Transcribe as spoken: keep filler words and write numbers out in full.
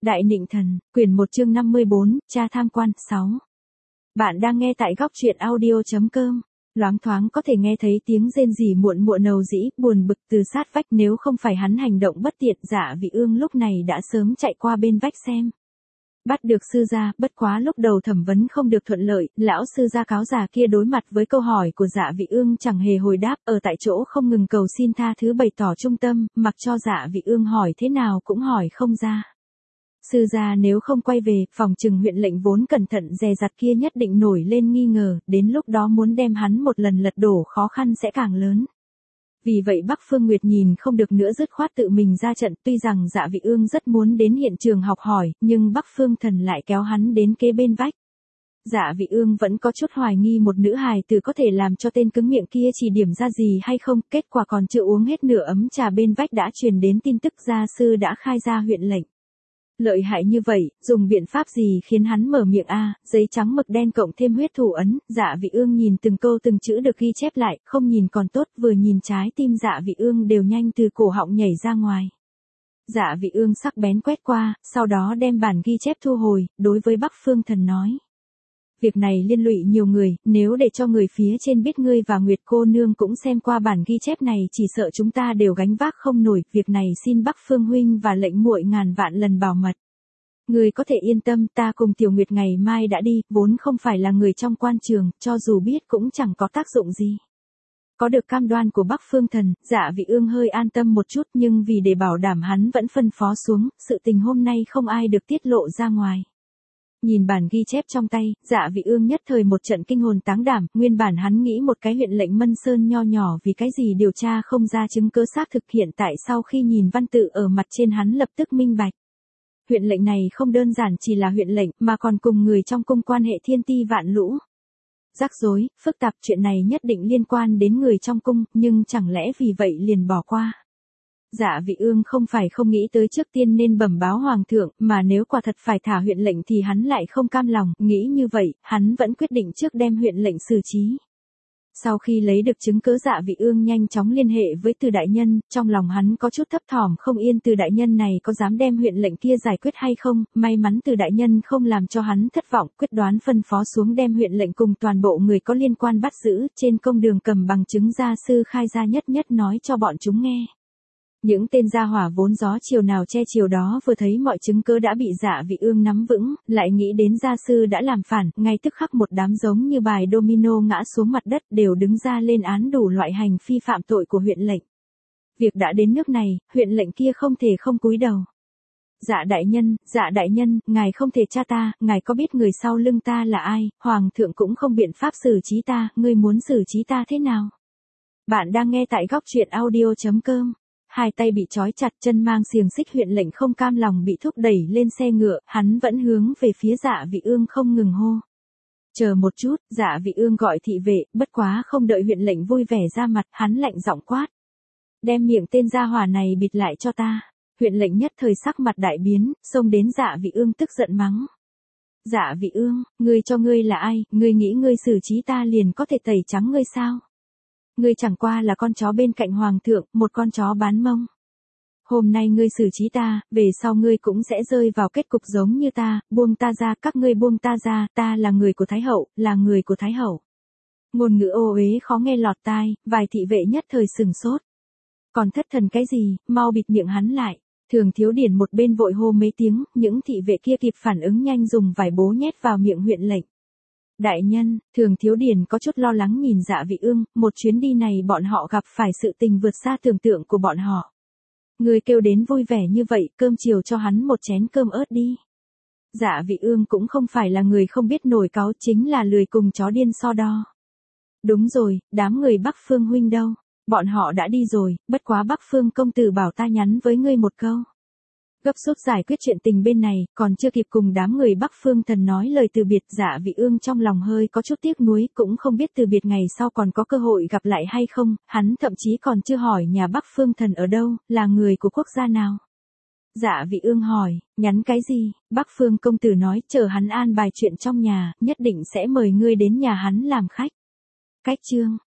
Đại Nịnh Thần, quyển một chương năm mươi bốn, cha tham quan, sáu. Bạn đang nghe tại góc truyện audio.com. Loáng thoáng có thể nghe thấy tiếng rên rỉ muộn muộn nầu dĩ, buồn bực từ sát vách, nếu không phải hắn hành động bất tiện, Dạ Vị Ương lúc này đã sớm chạy qua bên vách xem. Bắt được sư gia, bất quá lúc đầu thẩm vấn không được thuận lợi, lão sư gia cáo già kia đối mặt với câu hỏi của Dạ Vị Ương chẳng hề hồi đáp, ở tại chỗ không ngừng cầu xin tha thứ bày tỏ trung tâm, mặc cho Dạ Vị Ương hỏi thế nào cũng hỏi không ra. Sư gia nếu không quay về, phòng trừng huyện lệnh vốn cẩn thận dè dặt kia nhất định nổi lên nghi ngờ, đến lúc đó muốn đem hắn một lần lật đổ khó khăn sẽ càng lớn. Vì vậy Bắc Phương Nguyệt nhìn không được nữa dứt khoát tự mình ra trận, tuy rằng Dạ Vị Ương rất muốn đến hiện trường học hỏi, nhưng Bắc Phương Thần lại kéo hắn đến kế bên vách. Dạ Vị Ương vẫn có chút hoài nghi một nữ hài tử có thể làm cho tên cứng miệng kia chỉ điểm ra gì hay không, kết quả còn chưa uống hết nửa ấm trà bên vách đã truyền đến tin tức gia sư đã khai ra huyện lệnh. Lợi hại như vậy, dùng biện pháp gì khiến hắn mở miệng a? Giấy trắng mực đen cộng thêm huyết thủ ấn, Dạ Vị Ương nhìn từng câu từng chữ được ghi chép lại, không nhìn còn tốt, vừa nhìn trái tim Dạ Vị Ương đều nhanh từ cổ họng nhảy ra ngoài. Dạ Vị Ương sắc bén quét qua, sau đó đem bản ghi chép thu hồi, đối với Bắc Phương Thần nói. Việc này liên lụy nhiều người, nếu để cho người phía trên biết ngươi và Nguyệt cô nương cũng xem qua bản ghi chép này chỉ sợ chúng ta đều gánh vác không nổi, việc này xin Bắc Phương huynh và lệnh muội ngàn vạn lần bảo mật. Ngươi có thể yên tâm, ta cùng Tiểu Nguyệt ngày mai đã đi, vốn không phải là người trong quan trường, cho dù biết cũng chẳng có tác dụng gì. Có được cam đoan của Bắc Phương Thần, Dạ Vị Ương hơi an tâm một chút, nhưng vì để bảo đảm hắn vẫn phân phó xuống, sự tình hôm nay không ai được tiết lộ ra ngoài. Nhìn bản ghi chép trong tay, Dạ Vị Ương nhất thời một trận kinh hồn táng đảm, nguyên bản hắn nghĩ một cái huyện lệnh Mân Sơn nho nhỏ vì cái gì điều tra không ra chứng cứ xác thực, hiện tại sau khi nhìn văn tự ở mặt trên hắn lập tức minh bạch. Huyện lệnh này không đơn giản chỉ là huyện lệnh, mà còn cùng người trong cung quan hệ thiên ti vạn lũ. Rắc rối, phức tạp, chuyện này nhất định liên quan đến người trong cung, nhưng chẳng lẽ vì vậy liền bỏ qua. Dạ Vị Ương không phải không nghĩ tới trước tiên nên bẩm báo hoàng thượng, mà nếu quả thật phải thả huyện lệnh thì hắn lại không cam lòng, nghĩ như vậy, hắn vẫn quyết định trước đem huyện lệnh xử trí. Sau khi lấy được chứng cứ, Dạ Vị Ương nhanh chóng liên hệ với Từ đại nhân, trong lòng hắn có chút thấp thỏm không yên Từ đại nhân này có dám đem huyện lệnh kia giải quyết hay không, may mắn Từ đại nhân không làm cho hắn thất vọng, quyết đoán phân phó xuống đem huyện lệnh cùng toàn bộ người có liên quan bắt giữ, trên công đường cầm bằng chứng gia sư khai ra nhất nhất nói cho bọn chúng nghe. Những tên gia hỏa vốn gió chiều nào che chiều đó vừa thấy mọi chứng cứ đã bị Dạ Vị Ương nắm vững, lại nghĩ đến gia sư đã làm phản, ngay tức khắc một đám giống như bài domino ngã xuống mặt đất, đều đứng ra lên án đủ loại hành vi phạm tội của huyện lệnh. Việc đã đến nước này, huyện lệnh kia không thể không cúi đầu. Dạ đại nhân, dạ đại nhân, ngài không thể tra ta, ngài có biết người sau lưng ta là ai, hoàng thượng cũng không biện pháp xử trí ta, ngươi muốn xử trí ta thế nào? Bạn đang nghe tại góc truyện audio.com. Hai tay bị trói chặt, chân mang xiềng xích, huyện lệnh không cam lòng bị thúc đẩy lên xe ngựa, hắn vẫn hướng về phía Dạ Vị Ương không ngừng hô. Chờ một chút, Dạ Vị Ương gọi thị vệ, bất quá không đợi huyện lệnh vui vẻ ra mặt, hắn lạnh giọng quát. Đem miệng tên gia hỏa này bịt lại cho ta. Huyện lệnh nhất thời sắc mặt đại biến, xông đến Dạ Vị Ương tức giận mắng. Dạ Vị Ương, ngươi cho ngươi là ai, ngươi nghĩ ngươi xử trí ta liền có thể tẩy trắng ngươi sao? Ngươi chẳng qua là con chó bên cạnh hoàng thượng, một con chó bán mông. Hôm nay ngươi xử trí ta, về sau ngươi cũng sẽ rơi vào kết cục giống như ta, buông ta ra, các ngươi buông ta ra, ta là người của Thái Hậu, là người của Thái Hậu. Ngôn ngữ ô uế khó nghe lọt tai, vài thị vệ nhất thời sừng sốt. Còn thất thần cái gì, mau bịt miệng hắn lại. Thường Thiếu Điển một bên vội hô mấy tiếng, những thị vệ kia kịp phản ứng nhanh dùng vải bố nhét vào miệng huyện lệnh. Đại nhân, Thường Thiếu Điển có chút lo lắng nhìn Dạ Vị Ương, một chuyến đi này bọn họ gặp phải sự tình vượt xa tưởng tượng của bọn họ. Người kêu đến vui vẻ như vậy, cơm chiều cho hắn một chén cơm ớt đi. Dạ Vị Ương cũng không phải là người không biết nổi cáu, chính là lười cùng chó điên so đo. Đúng rồi, đám người Bắc Phương huynh đâu? Bọn họ đã đi rồi, bất quá Bắc Phương công tử bảo ta nhắn với ngươi một câu. Gấp rút giải quyết chuyện tình bên này, còn chưa kịp cùng đám người Bắc Phương Thần nói lời từ biệt, Dạ Vị Ương trong lòng hơi có chút tiếc nuối, cũng không biết từ biệt ngày sau còn có cơ hội gặp lại hay không, hắn thậm chí còn chưa hỏi nhà Bắc Phương Thần ở đâu, là người của quốc gia nào. Dạ Vị Ương hỏi, nhắn cái gì? Bắc Phương công tử nói, chờ hắn an bài chuyện trong nhà, nhất định sẽ mời ngươi đến nhà hắn làm khách. Cách chương